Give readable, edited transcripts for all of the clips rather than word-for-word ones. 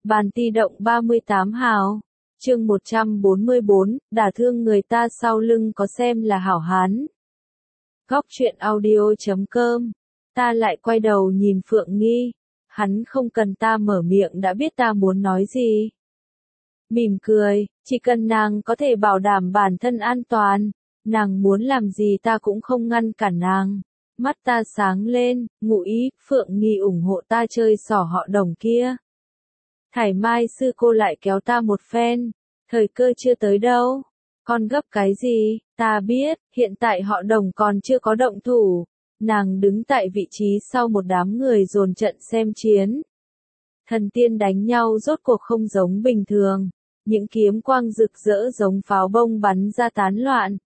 Bàn ti động 38 hào. Chương 144, đả thương người ta sau lưng có xem là hảo hán. Góc truyện audio.com. Ta lại quay đầu nhìn Phượng Nghi. Hắn không cần ta mở miệng đã biết ta muốn nói gì. Mỉm cười, chỉ cần nàng có thể bảo đảm bản thân an toàn, nàng muốn làm gì ta cũng không ngăn cản nàng. Mắt ta sáng lên, ngụ ý, Phượng Nghi ủng hộ ta chơi xỏ họ Đồng kia. Thải Mai sư cô lại kéo ta một phen, thời cơ chưa tới đâu. Con gấp cái gì, ta biết, hiện tại họ Đồng còn chưa có động thủ. Nàng đứng tại vị trí sau một đám người dồn trận xem chiến. Thần tiên đánh nhau rốt cuộc không giống bình thường, những kiếm quang rực rỡ giống pháo bông bắn ra tán loạn.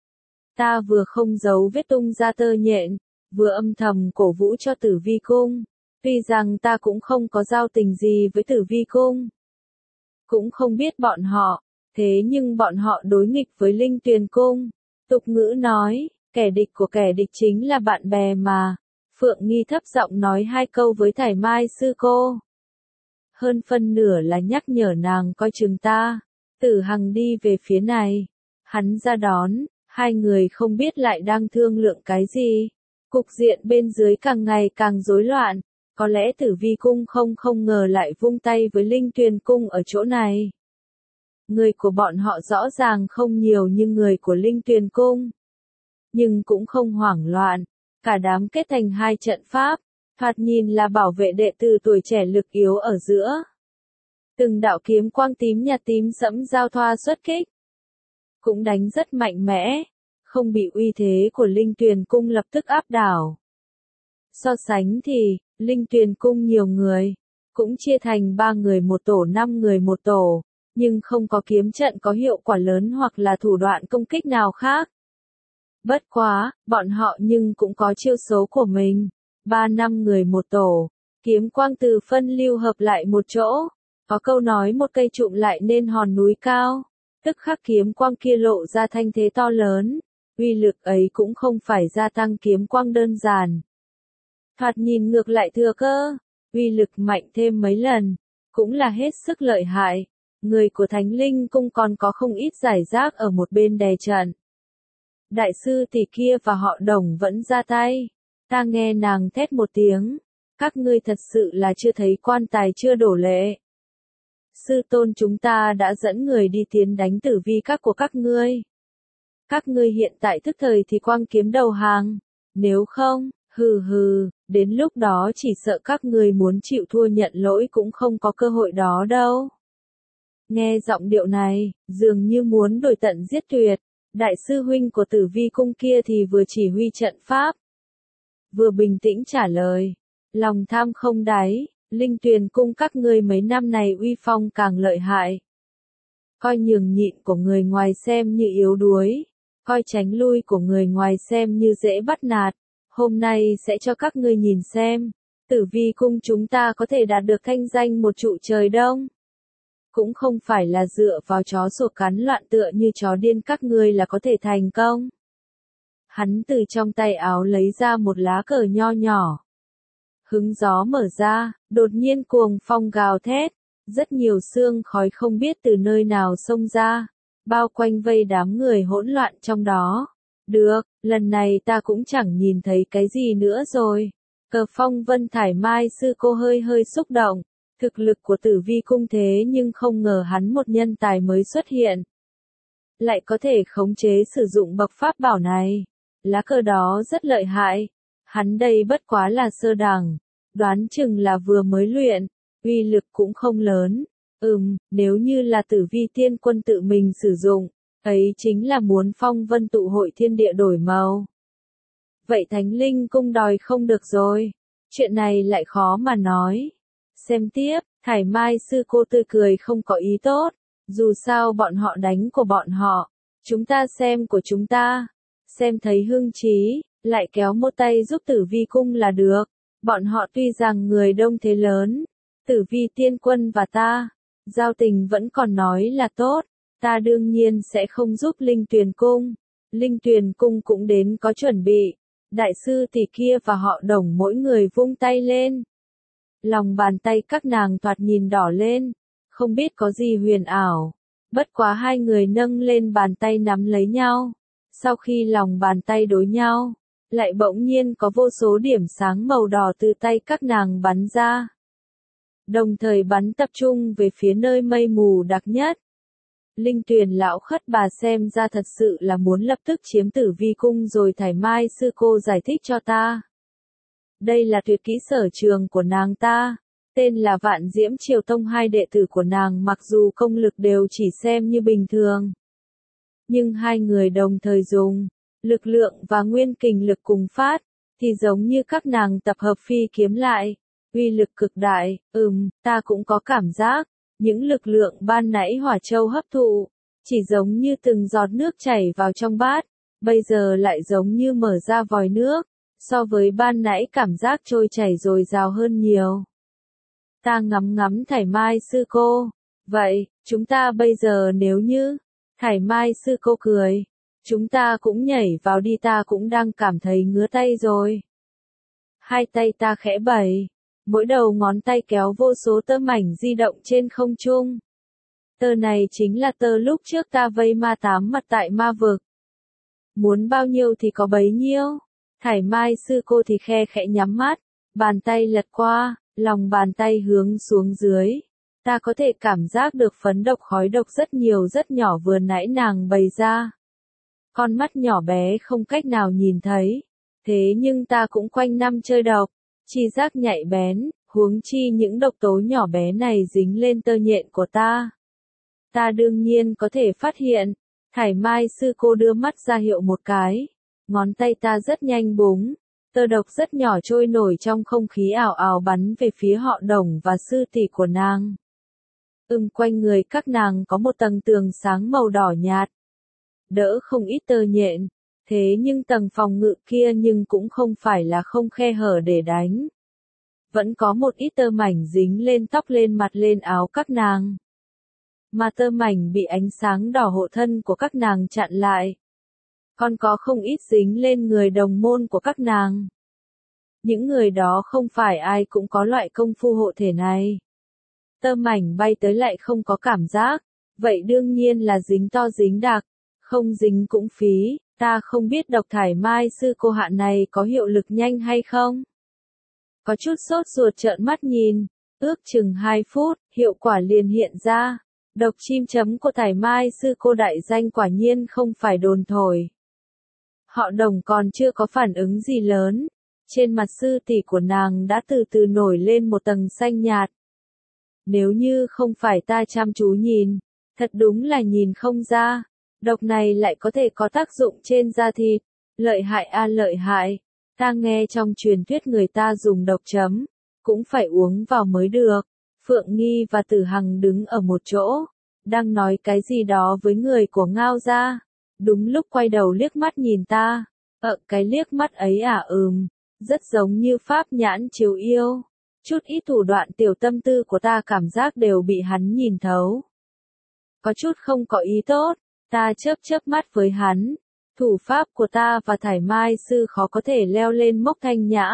Ta vừa không giấu vết tung ra tơ nhện, vừa âm thầm cổ vũ cho Tử Vi Cung. Tuy rằng ta cũng không có giao tình gì với Tử Vi Cung, cũng không biết bọn họ, thế nhưng bọn họ đối nghịch với Linh Tuyền Cung. Tục ngữ nói, kẻ địch của kẻ địch chính là bạn bè mà. Phượng Nghi thấp giọng nói hai câu với Thải Mai sư cô. Hơn phân nửa là nhắc nhở nàng coi chừng ta. Tử Hằng đi về phía này. Hắn ra đón, hai người không biết lại đang thương lượng cái gì. Cục diện bên dưới càng ngày càng rối loạn. Có lẽ Tử Vi Cung không ngờ lại vung tay với Linh Tuyền Cung ở chỗ này. Người của bọn họ rõ ràng không nhiều như người của Linh Tuyền Cung. Nhưng cũng không hoảng loạn. Cả đám kết thành hai trận pháp. Thoạt nhìn là bảo vệ đệ tử tuổi trẻ lực yếu ở giữa. Từng đạo kiếm quang tím nhạt tím sẫm giao thoa xuất kích. Cũng đánh rất mạnh mẽ. Không bị uy thế của Linh Tuyền Cung lập tức áp đảo. So sánh thì, Linh Tuyền Cung nhiều người, cũng chia thành 3 người một tổ 5 người một tổ, nhưng không có kiếm trận có hiệu quả lớn hoặc là thủ đoạn công kích nào khác. Bất quá, bọn họ nhưng cũng có chiêu số của mình, 3-5 người một tổ, kiếm quang từ phân lưu hợp lại một chỗ, có câu nói một cây trụm lại nên hòn núi cao, tức khắc kiếm quang kia lộ ra thanh thế to lớn, uy lực ấy cũng không phải gia tăng kiếm quang đơn giản. Thoạt nhìn ngược lại thừa cơ, uy lực mạnh thêm mấy lần, cũng là hết sức lợi hại. Người của Thánh Linh Cung còn có không ít giải rác ở một bên đè trận. Đại sư tỷ kia và họ Đồng vẫn ra tay. Ta nghe nàng thét một tiếng. Các ngươi thật sự là chưa thấy quan tài chưa đổ lệ. Sư tôn chúng ta đã dẫn người đi tiến đánh Tử Vi các của các ngươi. Các ngươi hiện tại tức thời thì quang kiếm đầu hàng. Nếu không, hừ, đến lúc đó chỉ sợ các ngươi muốn chịu thua nhận lỗi cũng không có cơ hội đó đâu. Nghe giọng điệu này, dường như muốn đuổi tận giết tuyệt. Đại sư huynh của Tử Vi Cung kia thì vừa chỉ huy trận pháp, vừa bình tĩnh trả lời. Lòng tham không đáy, Linh Tuyền Cung các ngươi mấy năm này uy phong càng lợi hại. Coi nhường nhịn của người ngoài xem như yếu đuối, coi tránh lui của người ngoài xem như dễ bắt nạt. Hôm nay sẽ cho các ngươi nhìn xem, Tử Vi Cung chúng ta có thể đạt được thanh danh một trụ trời đông. Cũng không phải là dựa vào chó sủa cắn loạn tựa như chó điên các ngươi là có thể thành công. Hắn từ trong tay áo lấy ra một lá cờ nho nhỏ. Hứng gió mở ra, đột nhiên cuồng phong gào thét, rất nhiều sương khói không biết từ nơi nào xông ra, bao quanh vây đám người hỗn loạn trong đó. Được, lần này ta cũng chẳng nhìn thấy cái gì nữa rồi. Cờ phong vân Thải Mai sư cô hơi xúc động. Thực lực của Tử Vi Cung thế nhưng không ngờ hắn một nhân tài mới xuất hiện. Lại có thể khống chế sử dụng bậc pháp bảo này. Lá cờ đó rất lợi hại. Hắn đây bất quá là sơ đẳng. Đoán chừng là vừa mới luyện. Uy lực cũng không lớn. Nếu như là Tử Vi Tiên Quân tự mình sử dụng. Ấy chính là muốn phong vân tụ hội thiên địa đổi màu. Vậy Thánh Linh Cung đòi không được rồi. Chuyện này lại khó mà nói. Xem tiếp, Thải Mai sư cô tươi cười không có ý tốt. Dù sao bọn họ đánh của bọn họ. Chúng ta xem của chúng ta. Xem thấy hưng trí, lại kéo một tay giúp Tử Vi Cung là được. Bọn họ tuy rằng người đông thế lớn. Tử Vi Tiên Quân và ta. Giao tình vẫn còn nói là tốt. Ta đương nhiên sẽ không giúp Linh Tuyền Cung. Linh Tuyền Cung cũng đến có chuẩn bị. Đại sư tỷ kia và họ Đồng mỗi người vung tay lên. lòng bàn tay các nàng thoạt nhìn đỏ lên, không biết có gì huyền ảo. Bất quá hai người nâng lên bàn tay nắm lấy nhau, sau khi lòng bàn tay đối nhau, lại bỗng nhiên có vô số điểm sáng màu đỏ từ tay các nàng bắn ra. Đồng thời bắn tập trung về phía nơi mây mù đặc nhất. Linh Tuyền lão khất bà xem ra thật sự là muốn lập tức chiếm Tử Vi cung rồi. Thải Mai sư cô giải thích cho ta. Đây là tuyệt kỹ sở trường của nàng ta, tên là Vạn Diễm Triều Tông. Hai đệ tử của nàng mặc dù công lực đều chỉ xem như bình thường, nhưng hai người đồng thời dùng lực lượng và nguyên kình lực cùng phát, thì giống như các nàng tập hợp phi kiếm lại, uy lực cực đại. Ta cũng có cảm giác, những lực lượng ban nãy Hỏa Châu hấp thụ, chỉ giống như từng giọt nước chảy vào trong bát, bây giờ lại giống như mở ra vòi nước, so với ban nãy cảm giác trôi chảy dồi dào hơn nhiều. Ta ngắm ngắm Thải Mai sư cô, vậy, chúng ta bây giờ nếu như, Thải Mai sư cô cười, chúng ta cũng nhảy vào đi, ta cũng đang cảm thấy ngứa tay rồi. Hai tay ta khẽ bẩy, mỗi đầu ngón tay kéo vô số tơ mảnh di động trên không trung. Tơ này chính là tơ lúc trước ta vây ma tám mặt tại ma vực. Muốn bao nhiêu thì có bấy nhiêu. Thải Mai sư cô thì khe khẽ nhắm mắt, bàn tay lật qua, lòng bàn tay hướng xuống dưới. Ta có thể cảm giác được phấn độc khói độc rất nhiều rất nhỏ vừa nãy nàng bày ra. Con mắt nhỏ bé không cách nào nhìn thấy. Thế nhưng ta cũng quanh năm chơi độc, chi giác nhạy bén, huống chi những độc tố nhỏ bé này dính lên tơ nhện của ta. Ta đương nhiên có thể phát hiện. Thải Mai sư cô đưa mắt ra hiệu một cái. Ngón tay ta rất nhanh búng, tơ độc rất nhỏ trôi nổi trong không khí ảo ảo bắn về phía họ Đồng và sư tỷ của nàng. Quanh người các nàng có một tầng tường sáng màu đỏ nhạt. Đỡ không ít tơ nhện, thế nhưng tầng phòng ngự kia nhưng cũng không phải là không khe hở để đánh. Vẫn có một ít tơ mảnh dính lên tóc lên mặt lên áo các nàng. Mà tơ mảnh bị ánh sáng đỏ hộ thân của các nàng chặn lại. Còn có không ít dính lên người đồng môn của các nàng. Những người đó không phải ai cũng có loại công phu hộ thể này. Tơ mảnh bay tới lại không có cảm giác, vậy đương nhiên là dính to dính đặc, không dính cũng phí. Ta không biết độc Thải Mai sư cô hạ này có hiệu lực nhanh hay không. Có chút sốt ruột trợn mắt nhìn, ước chừng 2 phút, hiệu quả liền hiện ra. Độc chim chấm của Thải Mai sư cô đại danh quả nhiên không phải đồn thổi. Họ Đồng còn chưa có phản ứng gì lớn, trên mặt sư tỷ của nàng đã từ từ nổi lên một tầng xanh nhạt. Nếu như không phải ta chăm chú nhìn, thật đúng là nhìn không ra, độc này lại có thể có tác dụng trên da thịt, lợi hại a lợi hại. Ta nghe trong truyền thuyết người ta dùng độc chấm, cũng phải uống vào mới được. Phượng Nghi và Tử Hằng đứng ở một chỗ, đang nói cái gì đó với người của Ngao gia. Đúng lúc quay đầu liếc mắt nhìn ta, cái liếc mắt ấy rất giống như pháp nhãn chiếu yêu. Chút ít thủ đoạn tiểu tâm tư của ta cảm giác đều bị hắn nhìn thấu. Có chút không có ý tốt, ta chớp mắt với hắn. Thủ pháp của ta và Thải Mai sư khó có thể leo lên mốc thanh nhã.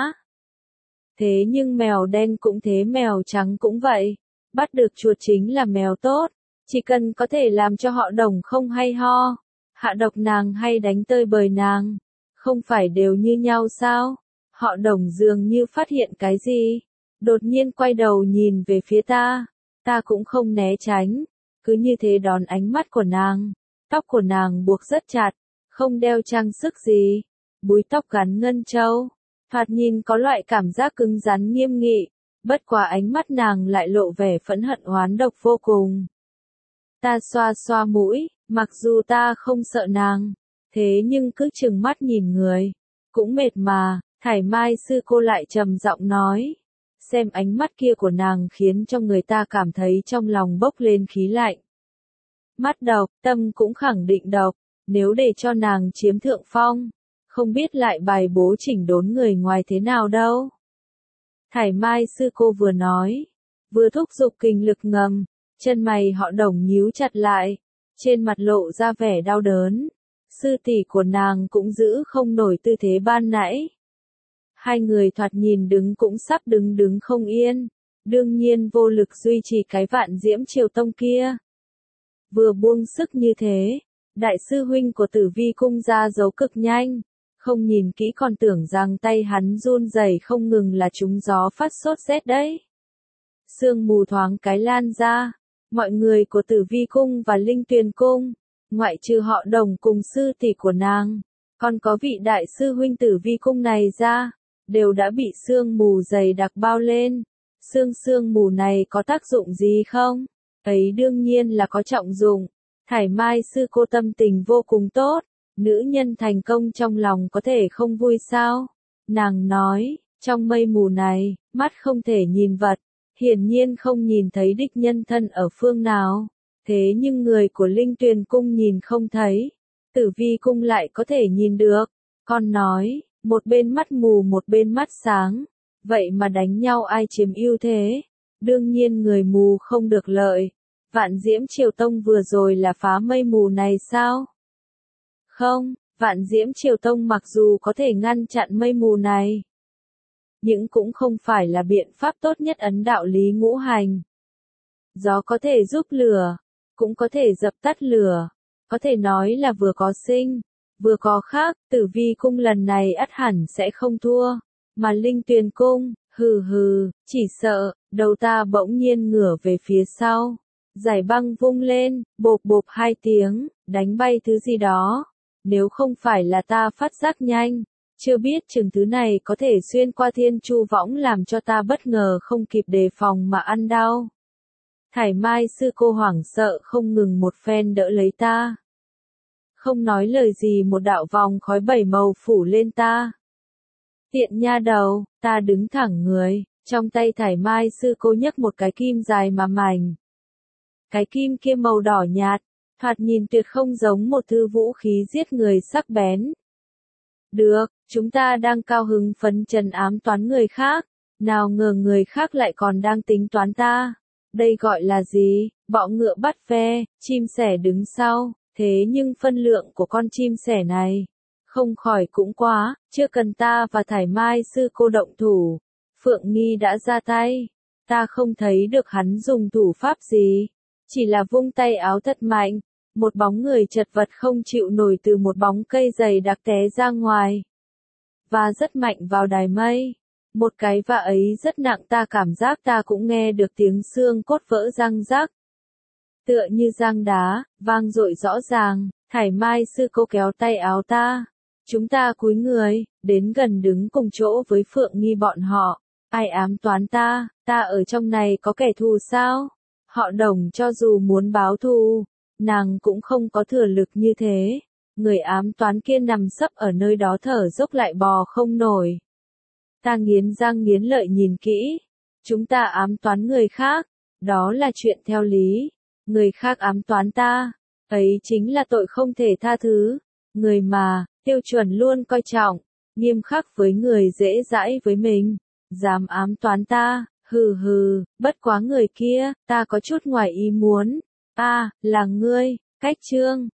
Thế nhưng mèo đen cũng thế, mèo trắng cũng vậy. Bắt được chuột chính là mèo tốt, chỉ cần có thể làm cho họ Đồng không hay ho, hạ độc nàng hay đánh tơi bời nàng, không phải đều như nhau sao? Họ Đồng dường như phát hiện cái gì, đột nhiên quay đầu nhìn về phía ta cũng không né tránh, cứ như thế đón ánh mắt của nàng. Tóc của nàng buộc rất chặt, không đeo trang sức gì, búi tóc gắn ngân châu, thoạt nhìn có loại cảm giác cứng rắn nghiêm nghị, bất quá ánh mắt nàng lại lộ vẻ phẫn hận oán độc vô cùng. Ta xoa xoa mũi, mặc dù ta không sợ nàng, thế nhưng cứ chừng mắt nhìn người, cũng mệt mà. Thải Mai sư cô lại trầm giọng nói, xem ánh mắt kia của nàng khiến cho người ta cảm thấy trong lòng bốc lên khí lạnh. Mắt độc, tâm cũng khẳng định độc, nếu để cho nàng chiếm thượng phong, không biết lại bài bố chỉnh đốn người ngoài thế nào đâu. Thải Mai sư cô vừa nói, vừa thúc giục kình lực ngầm, chân mày họ Đồng nhíu chặt lại, trên mặt lộ ra vẻ đau đớn. Sư tỷ của nàng cũng giữ không nổi tư thế ban nãy. Hai người thoạt nhìn đứng cũng sắp đứng không yên, đương nhiên vô lực duy trì cái Vạn Diễm Triều Tông kia. Vừa buông sức như thế, đại sư huynh của Tử Vi cung ra dấu cực nhanh, không nhìn kỹ còn tưởng rằng tay hắn run rẩy không ngừng là trúng gió phát sốt rét đấy. Sương mù thoáng cái lan ra, mọi người của Tử Vi cung và Linh Tuyền cung, ngoại trừ họ Đồng cùng sư tỷ của nàng, còn có vị đại sư huynh Tử Vi cung này ra, đều đã bị sương mù dày đặc bao lên. Sương mù này có tác dụng gì không? Ấy đương nhiên là có trọng dụng. Thải Mai sư cô tâm tình vô cùng tốt, nữ nhân thành công trong lòng có thể không vui sao? Nàng nói, trong mây mù này, mắt không thể nhìn vật, hiển nhiên không nhìn thấy đích nhân thân ở phương nào. Thế nhưng người của Linh Tuyền cung nhìn không thấy, Tử Vi cung lại có thể nhìn được. Con nói, một bên mắt mù một bên mắt sáng, vậy mà đánh nhau ai chiếm ưu thế? Đương nhiên người mù không được lợi. Vạn Diễm Triều Tông vừa rồi là phá mây mù này sao? Không, Vạn Diễm Triều Tông mặc dù có thể ngăn chặn mây mù này, nhưng cũng không phải là biện pháp tốt nhất ấn đạo lý ngũ hành. Gió có thể giúp lửa, cũng có thể dập tắt lửa, có thể nói là vừa có sinh, vừa có khác. Tử Vi cung lần này ắt hẳn sẽ không thua, mà Linh Tuyền cung, chỉ sợ, đầu ta bỗng nhiên ngửa về phía sau. Giải băng vung lên, bộp bộp hai tiếng, đánh bay thứ gì đó. Nếu không phải là ta phát giác nhanh, chưa biết chừng thứ này có thể xuyên qua thiên chu võng làm cho ta bất ngờ không kịp đề phòng mà ăn đau. Thải Mai sư cô hoảng sợ không ngừng một phen đỡ lấy ta. Không nói lời gì một đạo vòng khói bảy màu phủ lên ta. Tiện nha đầu, ta đứng thẳng người, trong tay Thải Mai sư cô nhấc một cái kim dài mà mảnh. Cái kim kia màu đỏ nhạt, thoạt nhìn tuyệt không giống một thứ vũ khí giết người sắc bén. Được, chúng ta đang cao hứng phấn trần ám toán người khác, nào ngờ người khác lại còn đang tính toán ta. Đây gọi là gì? Bọ ngựa bắt ve, chim sẻ đứng sau, thế nhưng phân lượng của con chim sẻ này, không khỏi cũng quá, chưa cần ta và Thải Mai sư cô động thủ, Phượng Nghi đã ra tay, ta không thấy được hắn dùng thủ pháp gì. Chỉ là vung tay áo thật mạnh, một bóng người chật vật không chịu nổi từ một bóng cây dày đặc té ra ngoài. Và rất mạnh vào đài mây. Một cái vạ ấy rất nặng, ta cảm giác ta cũng nghe được tiếng xương cốt vỡ răng rắc. Tựa như giang đá, vang dội rõ ràng. Thải Mai sư cô kéo tay áo ta. Chúng ta cúi người, đến gần đứng cùng chỗ với Phượng Nghi bọn họ. Ai ám toán ta, ta ở trong này có kẻ thù sao? Họ Đồng cho dù muốn báo thù, nàng cũng không có thừa lực như thế. Người ám toán kia nằm sấp ở nơi đó thở dốc lại bò không nổi. Ta nghiến răng nghiến lợi nhìn kỹ. Chúng ta ám toán người khác, đó là chuyện theo lý. Người khác ám toán ta, ấy chính là tội không thể tha thứ. Người mà, tiêu chuẩn luôn coi trọng, nghiêm khắc với người dễ dãi với mình, dám ám toán ta. Bất quá người kia, ta có chút ngoài ý muốn. À, là ngươi, Cách Trương.